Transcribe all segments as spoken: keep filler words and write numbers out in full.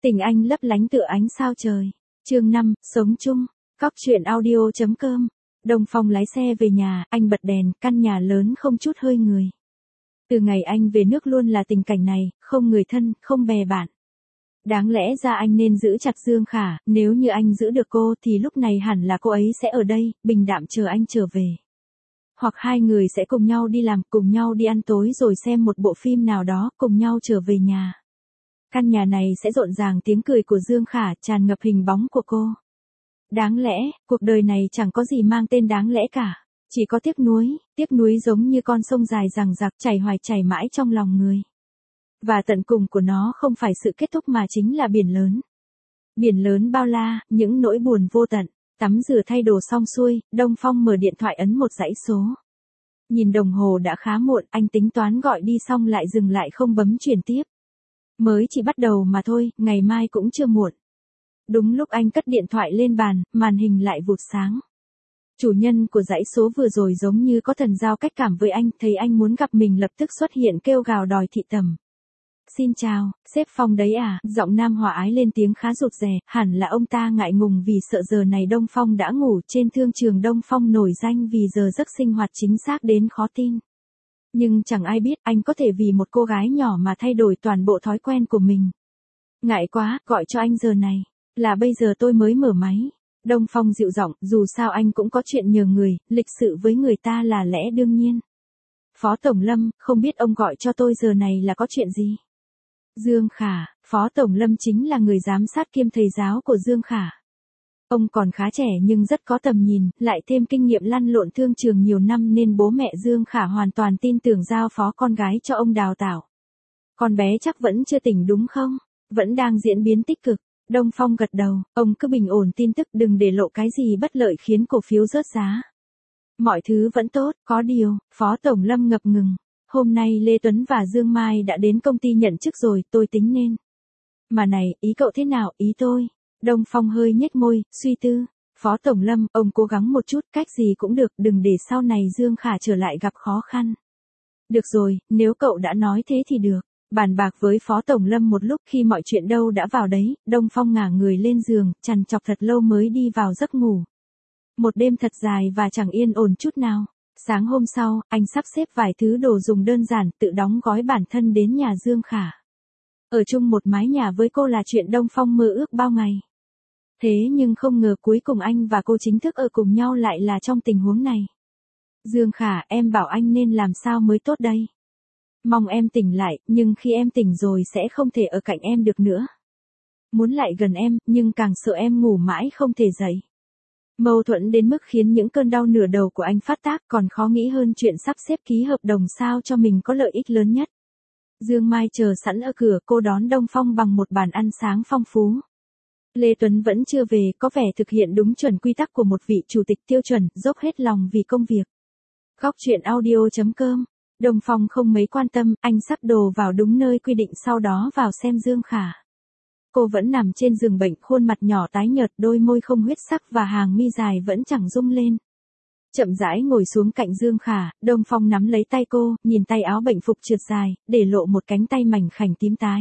Tình anh lấp lánh tựa ánh sao trời. Chương năm, sống chung. Cóc truyện audio chấm com. Đông Phong lái xe về nhà, anh bật đèn, căn nhà lớn không chút hơi người. Từ ngày anh về nước luôn là tình cảnh này, không người thân, không bè bạn. Đáng lẽ ra anh nên giữ chặt Dương Khả, nếu như anh giữ được cô thì lúc này hẳn là cô ấy sẽ ở đây, bình đạm chờ anh trở về. Hoặc hai người sẽ cùng nhau đi làm, cùng nhau đi ăn tối rồi xem một bộ phim nào đó, cùng nhau trở về nhà. Căn nhà này sẽ rộn ràng tiếng cười của Dương Khả, tràn ngập hình bóng của cô. Đáng lẽ, cuộc đời này chẳng có gì mang tên đáng lẽ cả. Chỉ có tiếc nuối, tiếc nuối giống như con sông dài dằng dặc chảy hoài chảy mãi trong lòng người. Và tận cùng của nó không phải sự kết thúc mà chính là biển lớn. Biển lớn bao la, những nỗi buồn vô tận. Tắm rửa thay đồ xong xuôi, Đông Phong mở điện thoại ấn một dãy số. Nhìn đồng hồ đã khá muộn, anh tính toán gọi đi xong lại dừng lại không bấm chuyển tiếp. Mới chỉ bắt đầu mà thôi, ngày mai cũng chưa muộn. Đúng lúc anh cất điện thoại lên bàn, màn hình lại vụt sáng. Chủ nhân của dãy số vừa rồi giống như có thần giao cách cảm với anh, thấy anh muốn gặp mình lập tức xuất hiện kêu gào đòi thị tầm. Xin chào, sếp Phong đấy à, giọng nam hòa ái lên tiếng khá rụt rè, hẳn là ông ta ngại ngùng vì sợ giờ này Đông Phong đã ngủ. Trên thương trường Đông Phong nổi danh vì giờ giấc sinh hoạt chính xác đến khó tin. Nhưng chẳng ai biết anh có thể vì một cô gái nhỏ mà thay đổi toàn bộ thói quen của mình. Ngại quá, gọi cho anh giờ này, là bây giờ tôi mới mở máy. Đông Phong dịu giọng, dù sao anh cũng có chuyện nhờ người, lịch sự với người ta là lẽ đương nhiên. Phó Tổng Lâm, không biết ông gọi cho tôi giờ này là có chuyện gì? Dương Khả, Phó Tổng Lâm chính là người giám sát kiêm thầy giáo của Dương Khả. Ông còn khá trẻ nhưng rất có tầm nhìn, lại thêm kinh nghiệm lăn lộn thương trường nhiều năm nên bố mẹ Dương Khả hoàn toàn tin tưởng giao phó con gái cho ông đào tạo. Con bé chắc vẫn chưa tỉnh đúng không? Vẫn đang diễn biến tích cực. Đông Phong gật đầu, ông cứ bình ổn tin tức, đừng để lộ cái gì bất lợi khiến cổ phiếu rớt giá. Mọi thứ vẫn tốt, có điều, Phó Tổng Lâm ngập ngừng. Hôm nay Lê Tuấn và Dương Mai đã đến công ty nhận chức rồi, tôi tính nên. Mà này, ý cậu thế nào, ý tôi? Đông Phong hơi nhếch môi, suy tư. Phó Tổng Lâm, ông cố gắng một chút, cách gì cũng được, đừng để sau này Dương Khả trở lại gặp khó khăn. Được rồi, nếu cậu đã nói thế thì được. Bàn bạc với Phó Tổng Lâm một lúc, khi mọi chuyện đâu đã vào đấy, Đông Phong ngả người lên giường, trằn trọc thật lâu mới đi vào giấc ngủ. Một đêm thật dài và chẳng yên ổn chút nào. Sáng hôm sau, anh sắp xếp vài thứ đồ dùng đơn giản, tự đóng gói bản thân đến nhà Dương Khả. Ở chung một mái nhà với cô là chuyện Đông Phong mơ ước bao ngày. Thế nhưng không ngờ cuối cùng anh và cô chính thức ở cùng nhau lại là trong tình huống này. Dương Khả, em bảo anh nên làm sao mới tốt đây? Mong em tỉnh lại, nhưng khi em tỉnh rồi sẽ không thể ở cạnh em được nữa. Muốn lại gần em, nhưng càng sợ em ngủ mãi không thể dậy. Mâu thuẫn đến mức khiến những cơn đau nửa đầu của anh phát tác, còn khó nghĩ hơn chuyện sắp xếp ký hợp đồng sao cho mình có lợi ích lớn nhất. Dương Mai chờ sẵn ở cửa, cô đón Đông Phong bằng một bàn ăn sáng phong phú. Lê Tuấn vẫn chưa về, có vẻ thực hiện đúng chuẩn quy tắc của một vị chủ tịch tiêu chuẩn, dốc hết lòng vì công việc. Góc truyện audio chấm com. Đông Phong không mấy quan tâm, anh sắp đồ vào đúng nơi quy định, sau đó vào xem Dương Khả. Cô vẫn nằm trên giường bệnh, khuôn mặt nhỏ tái nhợt, đôi môi không huyết sắc và hàng mi dài vẫn chẳng rung lên. Chậm rãi ngồi xuống cạnh Dương Khả, Đông Phong nắm lấy tay cô, nhìn tay áo bệnh phục trượt dài, để lộ một cánh tay mảnh khảnh tím tái.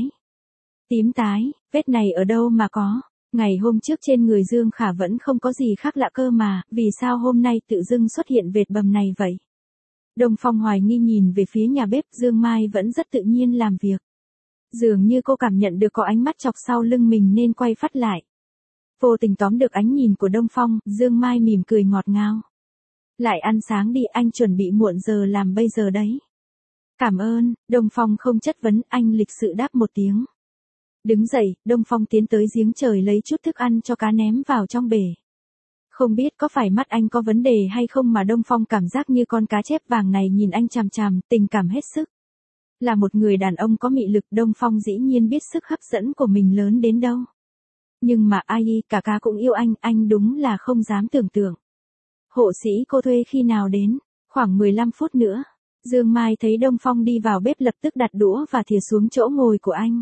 Tím tái, vết này ở đâu mà có? Ngày hôm trước trên người Dương Khả vẫn không có gì khác lạ cơ mà, vì sao hôm nay tự dưng xuất hiện vệt bầm này vậy? Đông Phong hoài nghi nhìn về phía nhà bếp, Dương Mai vẫn rất tự nhiên làm việc. Dường như cô cảm nhận được có ánh mắt chọc sau lưng mình nên quay phát lại. Vô tình tóm được ánh nhìn của Đông Phong, Dương Mai mỉm cười ngọt ngào. Lại ăn sáng đi, anh chuẩn bị muộn giờ làm bây giờ đấy. Cảm ơn, Đông Phong không chất vấn, anh lịch sự đáp một tiếng. Đứng dậy, Đông Phong tiến tới giếng trời lấy chút thức ăn cho cá ném vào trong bể. Không biết có phải mắt anh có vấn đề hay không mà Đông Phong cảm giác như con cá chép vàng này nhìn anh chằm chằm, tình cảm hết sức. Là một người đàn ông có mị lực, Đông Phong dĩ nhiên biết sức hấp dẫn của mình lớn đến đâu. Nhưng mà ai cả cá cũng yêu anh, anh đúng là không dám tưởng tượng. Hộ sĩ cô thuê khi nào đến? Khoảng mười lăm phút nữa. Dương Mai thấy Đông Phong đi vào bếp lập tức đặt đũa và thìa xuống chỗ ngồi của anh.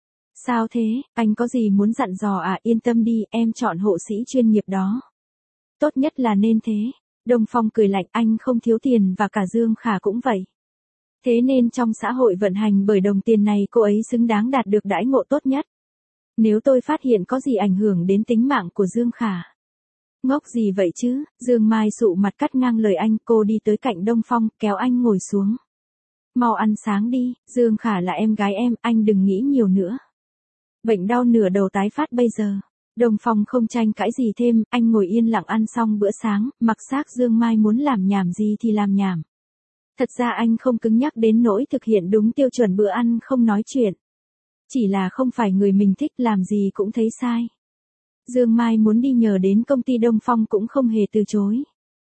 Sao thế, anh có gì muốn dặn dò à? Yên tâm đi, em chọn hộ sĩ chuyên nghiệp đó. Tốt nhất là nên thế. Đông Phong cười lạnh, anh không thiếu tiền và cả Dương Khả cũng vậy. Thế nên trong xã hội vận hành bởi đồng tiền này cô ấy xứng đáng đạt được đãi ngộ tốt nhất. Nếu tôi phát hiện có gì ảnh hưởng đến tính mạng của Dương Khả. Ngốc gì vậy chứ, Dương Mai sụ mặt cắt ngang lời anh, cô đi tới cạnh Đông Phong, kéo anh ngồi xuống. Mau ăn sáng đi, Dương Khả là em gái em, anh đừng nghĩ nhiều nữa. Bệnh đau nửa đầu tái phát bây giờ. Đông Phong không tranh cãi gì thêm, anh ngồi yên lặng ăn xong bữa sáng, mặc xác Dương Mai muốn làm nhảm gì thì làm nhảm. Thật ra anh không cứng nhắc đến nỗi thực hiện đúng tiêu chuẩn bữa ăn không nói chuyện. Chỉ là không phải người mình thích làm gì cũng thấy sai. Dương Mai muốn đi nhờ đến công ty Đông Phong cũng không hề từ chối.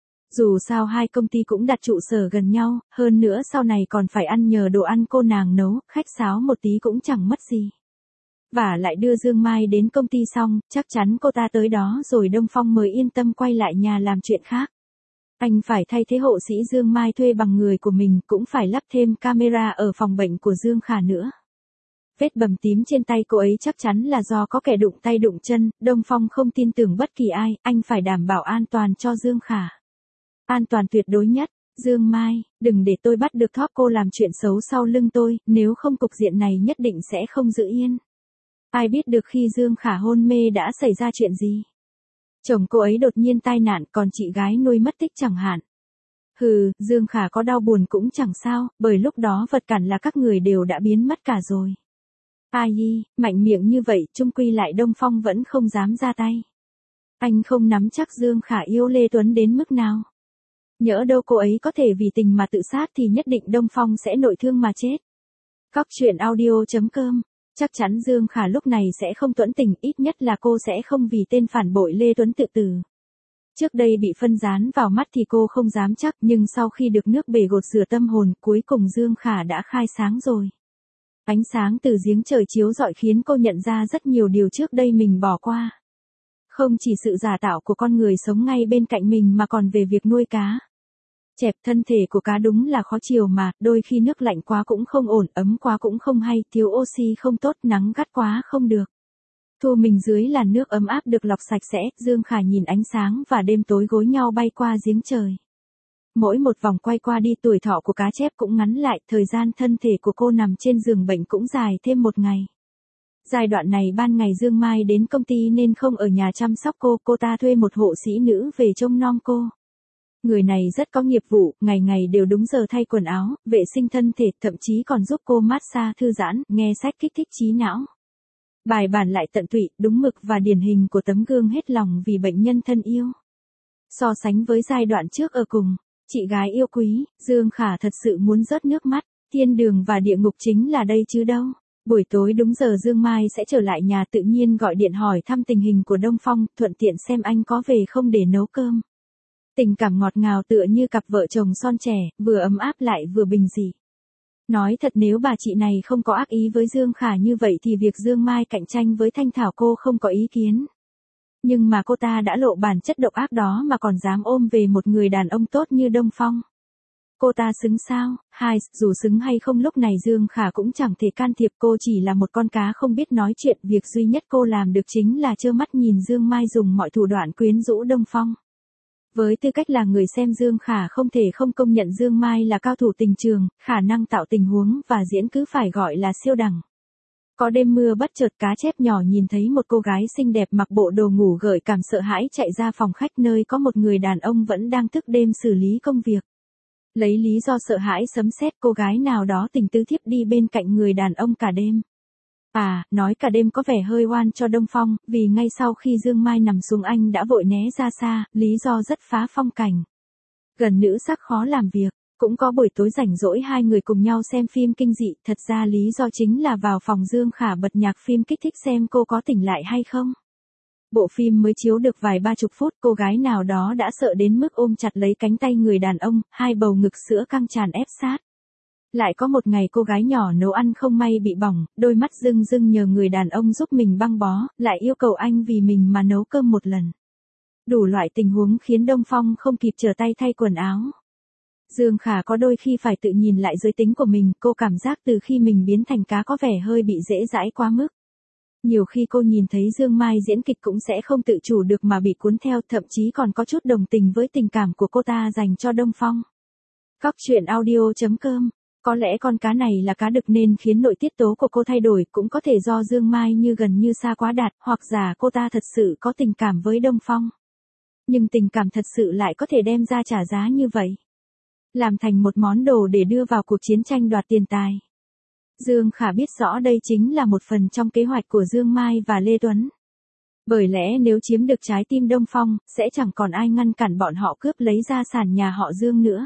Dù sao hai công ty cũng đặt trụ sở gần nhau, hơn nữa sau này còn phải ăn nhờ đồ ăn cô nàng nấu, khách sáo một tí cũng chẳng mất gì. Và lại đưa Dương Mai đến công ty xong, chắc chắn cô ta tới đó rồi Đông Phong mới yên tâm quay lại nhà làm chuyện khác. Anh phải thay thế hộ sĩ Dương Mai thuê bằng người của mình, cũng phải lắp thêm camera ở phòng bệnh của Dương Khả nữa. Vết bầm tím trên tay cô ấy chắc chắn là do có kẻ đụng tay đụng chân, Đông Phong không tin tưởng bất kỳ ai, anh phải đảm bảo an toàn cho Dương Khả. An toàn tuyệt đối nhất. Dương Mai, đừng để tôi bắt được thóp cô làm chuyện xấu sau lưng tôi, nếu không cục diện này nhất định sẽ không giữ yên. Ai biết được khi Dương Khả hôn mê đã xảy ra chuyện gì. Chồng cô ấy đột nhiên tai nạn, còn chị gái nuôi mất tích chẳng hạn. Hừ, Dương Khả có đau buồn cũng chẳng sao, bởi lúc đó vật cản là các người đều đã biến mất cả rồi. Ai hi, mạnh miệng như vậy, chung quy lại Đông Phong vẫn không dám ra tay. Anh không nắm chắc Dương Khả yêu Lê Tuấn đến mức nào. Nhỡ đâu cô ấy có thể vì tình mà tự sát thì nhất định Đông Phong sẽ nội thương mà chết. Cóc truyện audio chấm com. Chắc chắn Dương Khả lúc này sẽ không tuẫn tình, ít nhất là cô sẽ không vì tên phản bội Lê Tuấn tự tử. Trước đây bị phân dán vào mắt thì cô không dám chắc, nhưng sau khi được nước bể gột rửa tâm hồn, cuối cùng Dương Khả đã khai sáng rồi. Ánh sáng từ giếng trời chiếu rọi khiến cô nhận ra rất nhiều điều trước đây mình bỏ qua. Không chỉ sự giả tạo của con người sống ngay bên cạnh mình mà còn về việc nuôi cá. Chẹp, thân thể của cá đúng là khó chiều mà, đôi khi nước lạnh quá cũng không ổn, ấm quá cũng không hay, thiếu oxy không tốt, nắng gắt quá không được. Thu mình dưới làn nước ấm áp được lọc sạch sẽ, Dương Khả nhìn ánh sáng và đêm tối gối nhau bay qua giếng trời. Mỗi một vòng quay qua đi tuổi thọ của cá chép cũng ngắn lại, thời gian thân thể của cô nằm trên giường bệnh cũng dài thêm một ngày. Giai đoạn này ban ngày Dương Mai đến công ty nên không ở nhà chăm sóc cô, cô ta thuê một hộ sĩ nữ về trông nom cô. Người này rất có nghiệp vụ, ngày ngày đều đúng giờ thay quần áo, vệ sinh thân thể, thậm chí còn giúp cô massage thư giãn, nghe sách kích thích trí não. Bài bản lại tận tụy, đúng mực và điển hình của tấm gương hết lòng vì bệnh nhân thân yêu. So sánh với giai đoạn trước ở cùng, chị gái yêu quý, Dương Khả thật sự muốn rớt nước mắt, thiên đường và địa ngục chính là đây chứ đâu. Buổi tối đúng giờ Dương Mai sẽ trở lại nhà, tự nhiên gọi điện hỏi thăm tình hình của Đông Phong, thuận tiện xem anh có về không để nấu cơm. Tình cảm ngọt ngào tựa như cặp vợ chồng son trẻ, vừa ấm áp lại vừa bình dị. Nói thật nếu bà chị này không có ác ý với Dương Khả như vậy thì việc Dương Mai cạnh tranh với Thanh Thảo cô không có ý kiến. Nhưng mà cô ta đã lộ bản chất độc ác đó mà còn dám ôm về một người đàn ông tốt như Đông Phong. Cô ta xứng sao? Hai, dù xứng hay không lúc này Dương Khả cũng chẳng thể can thiệp, cô chỉ là một con cá không biết nói chuyện, việc duy nhất cô làm được chính là trơ mắt nhìn Dương Mai dùng mọi thủ đoạn quyến rũ Đông Phong. Với tư cách là người xem, Dương Khả không thể không công nhận Dương Mai là cao thủ tình trường, khả năng tạo tình huống và diễn cứ phải gọi là siêu đẳng. Có đêm mưa bất chợt cá chép nhỏ nhìn thấy một cô gái xinh đẹp mặc bộ đồ ngủ gợi cảm sợ hãi chạy ra phòng khách nơi có một người đàn ông vẫn đang thức đêm xử lý công việc. Lấy lý do sợ hãi sấm sét, cô gái nào đó tình tứ thiếp đi bên cạnh người đàn ông cả đêm. À, nói cả đêm có vẻ hơi oan cho Đông Phong, vì ngay sau khi Dương Mai nằm xuống anh đã vội né ra xa, lý do rất phá phong cảnh. Gần nữ sắc khó làm việc, cũng có buổi tối rảnh rỗi hai người cùng nhau xem phim kinh dị, thật ra lý do chính là vào phòng Dương Khả bật nhạc phim kích thích xem cô có tỉnh lại hay không. Bộ phim mới chiếu được vài ba chục phút, cô gái nào đó đã sợ đến mức ôm chặt lấy cánh tay người đàn ông, hai bầu ngực sữa căng tràn ép sát. Lại có một ngày cô gái nhỏ nấu ăn không may bị bỏng, đôi mắt rưng rưng nhờ người đàn ông giúp mình băng bó, lại yêu cầu anh vì mình mà nấu cơm một lần. Đủ loại tình huống khiến Đông Phong không kịp trở tay thay quần áo. Dương Khả có đôi khi phải tự nhìn lại giới tính của mình, cô cảm giác từ khi mình biến thành cá có vẻ hơi bị dễ dãi quá mức. Nhiều khi cô nhìn thấy Dương Mai diễn kịch cũng sẽ không tự chủ được mà bị cuốn theo, thậm chí còn có chút đồng tình với tình cảm của cô ta dành cho Đông Phong. Cóc truyện audio chấm com Có lẽ con cá này là cá đực nên khiến nội tiết tố của cô thay đổi, cũng có thể do Dương Mai như gần như xa quá đạt, hoặc giả cô ta thật sự có tình cảm với Đông Phong. Nhưng tình cảm thật sự lại có thể đem ra trả giá như vậy. Làm thành một món đồ để đưa vào cuộc chiến tranh đoạt tiền tài. Dương Khả biết rõ đây chính là một phần trong kế hoạch của Dương Mai và Lê Tuấn. Bởi lẽ nếu chiếm được trái tim Đông Phong, sẽ chẳng còn ai ngăn cản bọn họ cướp lấy gia sản nhà họ Dương nữa.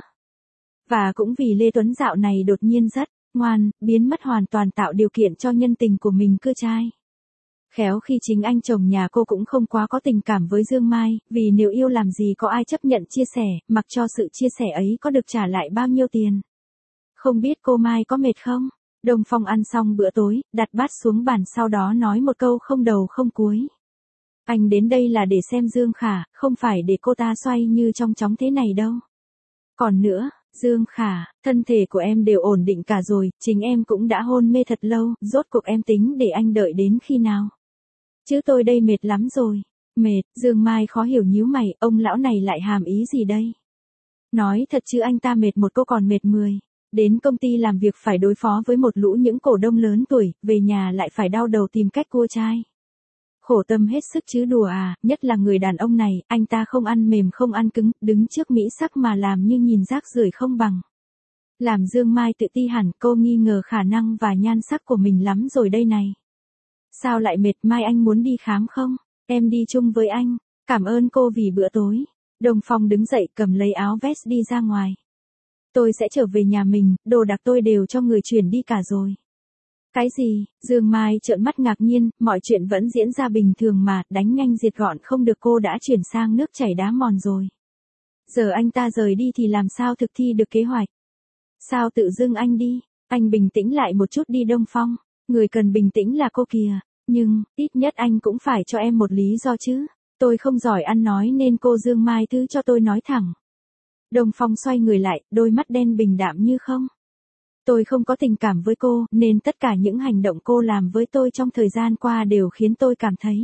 Và cũng vì Lê Tuấn dạo này đột nhiên rất ngoan, biến mất hoàn toàn tạo điều kiện cho nhân tình của mình cưa trai. Khéo khi chính anh chồng nhà cô cũng không quá có tình cảm với Dương Mai, vì nếu yêu làm gì có ai chấp nhận chia sẻ, mặc cho sự chia sẻ ấy có được trả lại bao nhiêu tiền. Không biết cô Mai có mệt không? Đông Phong ăn xong bữa tối, đặt bát xuống bàn sau đó nói một câu không đầu không cuối. Anh đến đây là để xem Dương Khả, không phải để cô ta xoay như trong chóng thế này đâu. Còn nữa, Dương Khả, thân thể của em đều ổn định cả rồi, chính em cũng đã hôn mê thật lâu, rốt cuộc em tính để anh đợi đến khi nào? Chứ tôi đây mệt lắm rồi. Mệt, Dương Mai khó hiểu nhíu mày, ông lão này lại hàm ý gì đây? Nói thật chứ anh ta mệt một cô còn mệt mười. Đến công ty làm việc phải đối phó với một lũ những cổ đông lớn tuổi, về nhà lại phải đau đầu tìm cách cua trai. Khổ tâm hết sức chứ đùa à, nhất là người đàn ông này, anh ta không ăn mềm không ăn cứng, đứng trước mỹ sắc mà làm như nhìn rác rưởi không bằng. Làm Dương Mai tự ti hẳn, cô nghi ngờ khả năng và nhan sắc của mình lắm rồi đây này. Sao lại mệt, mai anh muốn đi khám không? Em đi chung với anh. Cảm ơn cô vì bữa tối. Đông Phong đứng dậy cầm lấy áo vest đi ra ngoài. Tôi sẽ trở về nhà mình, đồ đạc tôi đều cho người chuyển đi cả rồi. Cái gì? Dương Mai trợn mắt ngạc nhiên, mọi chuyện vẫn diễn ra bình thường mà, đánh nhanh diệt gọn không được cô đã chuyển sang nước chảy đá mòn rồi. Giờ anh ta rời đi thì làm sao thực thi được kế hoạch? Sao tự dưng anh đi? Anh bình tĩnh lại một chút đi Đông Phong. Người cần bình tĩnh là cô kìa. Nhưng, ít nhất anh cũng phải cho em một lý do chứ. Tôi không giỏi ăn nói nên cô Dương Mai thứ cho tôi nói thẳng. Đông Phong xoay người lại, đôi mắt đen bình đạm như không. Tôi không có tình cảm với cô, nên tất cả những hành động cô làm với tôi trong thời gian qua đều khiến tôi cảm thấy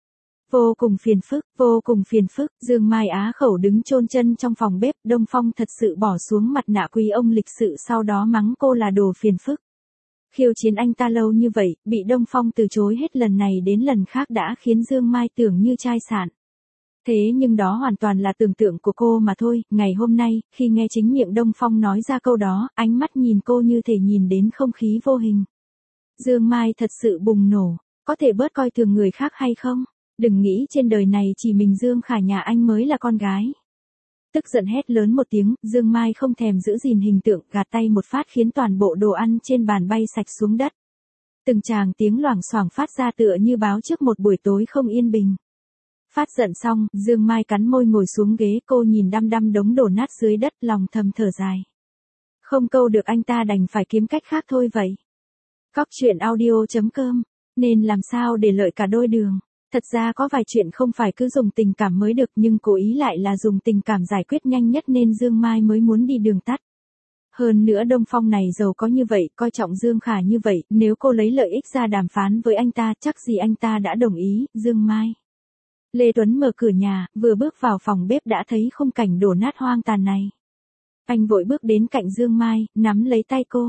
vô cùng phiền phức, vô cùng phiền phức. Dương Mai á khẩu đứng chôn chân trong phòng bếp, Đông Phong thật sự bỏ xuống mặt nạ quý ông lịch sự sau đó mắng cô là đồ phiền phức. Khiêu chiến anh ta lâu như vậy, bị Đông Phong từ chối hết lần này đến lần khác đã khiến Dương Mai tưởng như chai sạn. Thế nhưng đó hoàn toàn là tưởng tượng của cô mà thôi, ngày hôm nay, khi nghe chính miệng Đông Phong nói ra câu đó, ánh mắt nhìn cô như thể nhìn đến không khí vô hình. Dương Mai thật sự bùng nổ, có thể bớt coi thường người khác hay không? Đừng nghĩ trên đời này chỉ mình Dương Khả nhà anh mới là con gái. Tức giận hét lớn một tiếng, Dương Mai không thèm giữ gìn hình tượng, gạt tay một phát khiến toàn bộ đồ ăn trên bàn bay sạch xuống đất. Từng tràng tiếng loảng xoảng phát ra tựa như báo trước một buổi tối không yên bình. Phát giận xong, Dương Mai cắn môi ngồi xuống ghế, cô nhìn đăm đăm đống đổ nát dưới đất, lòng thầm thở dài. Không câu được anh ta đành phải kiếm cách khác thôi vậy. Cóc truyện audio chấm com, nên làm sao để lợi cả đôi đường. Thật ra có vài chuyện không phải cứ dùng tình cảm mới được, nhưng cố ý lại là dùng tình cảm giải quyết nhanh nhất nên Dương Mai mới muốn đi đường tắt. Hơn nữa Đông Phong này giàu có như vậy, coi trọng Dương Khả như vậy, nếu cô lấy lợi ích ra đàm phán với anh ta, chắc gì anh ta đã đồng ý. Dương Mai. Lê Tuấn mở cửa nhà, vừa bước vào phòng bếp đã thấy khung cảnh đổ nát hoang tàn này. Anh vội bước đến cạnh Dương Mai, nắm lấy tay cô.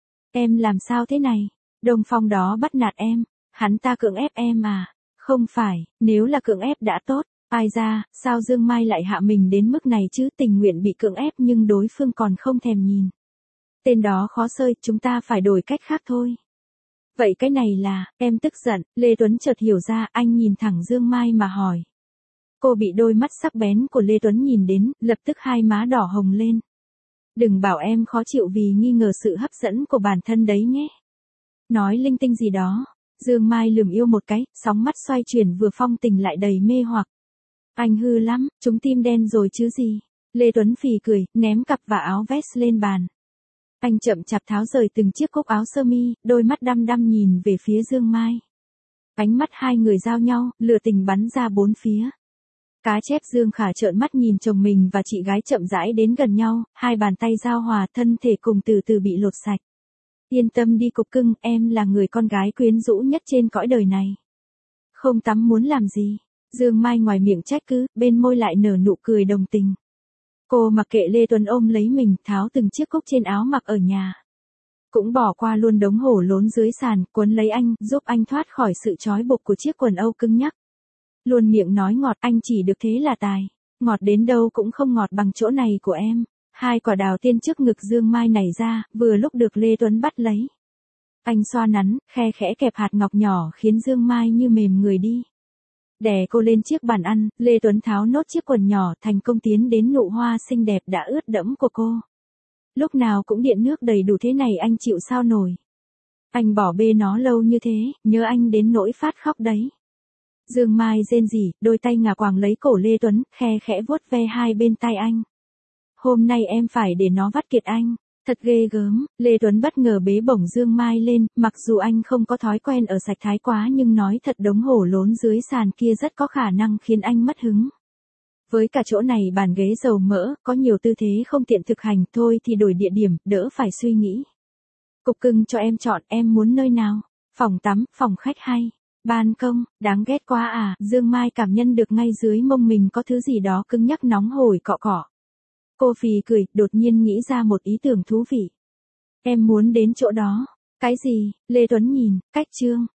Em làm sao thế này? Đông Phong đó bắt nạt em, hắn ta cưỡng ép em à? Không phải, nếu là cưỡng ép đã tốt, ai ra, sao Dương Mai lại hạ mình đến mức này chứ, tình nguyện bị cưỡng ép nhưng đối phương còn không thèm nhìn. Tên đó khó xơi, chúng ta phải đổi cách khác thôi. Vậy cái này là, em tức giận, Lê Tuấn chợt hiểu ra, anh nhìn thẳng Dương Mai mà hỏi. Cô bị đôi mắt sắc bén của Lê Tuấn nhìn đến, lập tức hai má đỏ hồng lên. Đừng bảo em khó chịu vì nghi ngờ sự hấp dẫn của bản thân đấy nhé. Nói linh tinh gì đó. Dương Mai lườm yêu một cái, sóng mắt xoay chuyển vừa phong tình lại đầy mê hoặc. Anh hư lắm, chúng tim đen rồi chứ gì. Lê Tuấn phì cười, ném cặp và áo vest lên bàn. Anh chậm chạp tháo rời từng chiếc cúc áo sơ mi, đôi mắt đăm đăm nhìn về phía Dương Mai. Ánh mắt hai người giao nhau, lửa tình bắn ra bốn phía. Cá chép Dương Khả trợn mắt nhìn chồng mình và chị gái chậm rãi đến gần nhau, hai bàn tay giao hòa, thân thể cùng từ từ bị lột sạch. Yên tâm đi cục cưng, em là người con gái quyến rũ nhất trên cõi đời này. Không tắm muốn làm gì? Dương Mai ngoài miệng trách cứ, bên môi lại nở nụ cười đồng tình. Cô mặc kệ Lê Tuấn ôm lấy mình, tháo từng chiếc cúc trên áo mặc ở nhà. cũng bỏ qua luôn đống hổ lốn dưới sàn, cuốn lấy anh, giúp anh thoát khỏi sự trói buộc của chiếc quần âu cứng nhắc. Luôn miệng nói ngọt, anh chỉ được thế là tài. Ngọt đến đâu cũng không ngọt bằng chỗ này của em. Hai quả đào tiên trước ngực Dương Mai nảy ra, vừa lúc được Lê Tuấn bắt lấy. Anh xoa nắn, khe khẽ kẹp hạt ngọc nhỏ khiến Dương Mai như mềm người đi. Đè cô lên chiếc bàn ăn, Lê Tuấn tháo nốt chiếc quần nhỏ, thành công tiến đến nụ hoa xinh đẹp đã ướt đẫm của cô. Lúc nào cũng điện nước đầy đủ thế này anh chịu sao nổi. Anh bỏ bê nó lâu như thế, nhớ anh đến nỗi phát khóc đấy. Dương Mai rên rỉ, đôi tay ngà quàng lấy cổ Lê Tuấn, khe khẽ vuốt ve hai bên tai anh. Hôm nay em phải để nó vắt kiệt anh. Thật ghê gớm, Lê Tuấn bất ngờ bế bổng Dương Mai lên, mặc dù anh không có thói quen ở sạch thái quá nhưng nói thật đống hổ lốn dưới sàn kia rất có khả năng khiến anh mất hứng. Với cả chỗ này bàn ghế dầu mỡ, có nhiều tư thế không tiện thực hành, thôi thì đổi địa điểm, đỡ phải suy nghĩ. Cục cưng cho em chọn, em muốn nơi nào? Phòng tắm, phòng khách hay? Ban công, đáng ghét quá à, Dương Mai cảm nhận được ngay dưới mông mình có thứ gì đó cứng nhắc nóng hổi cọ cọ. Cô phì cười, đột nhiên nghĩ ra một ý tưởng thú vị. Em muốn đến chỗ đó. Cái gì? Lê Tuấn nhìn, cách chương.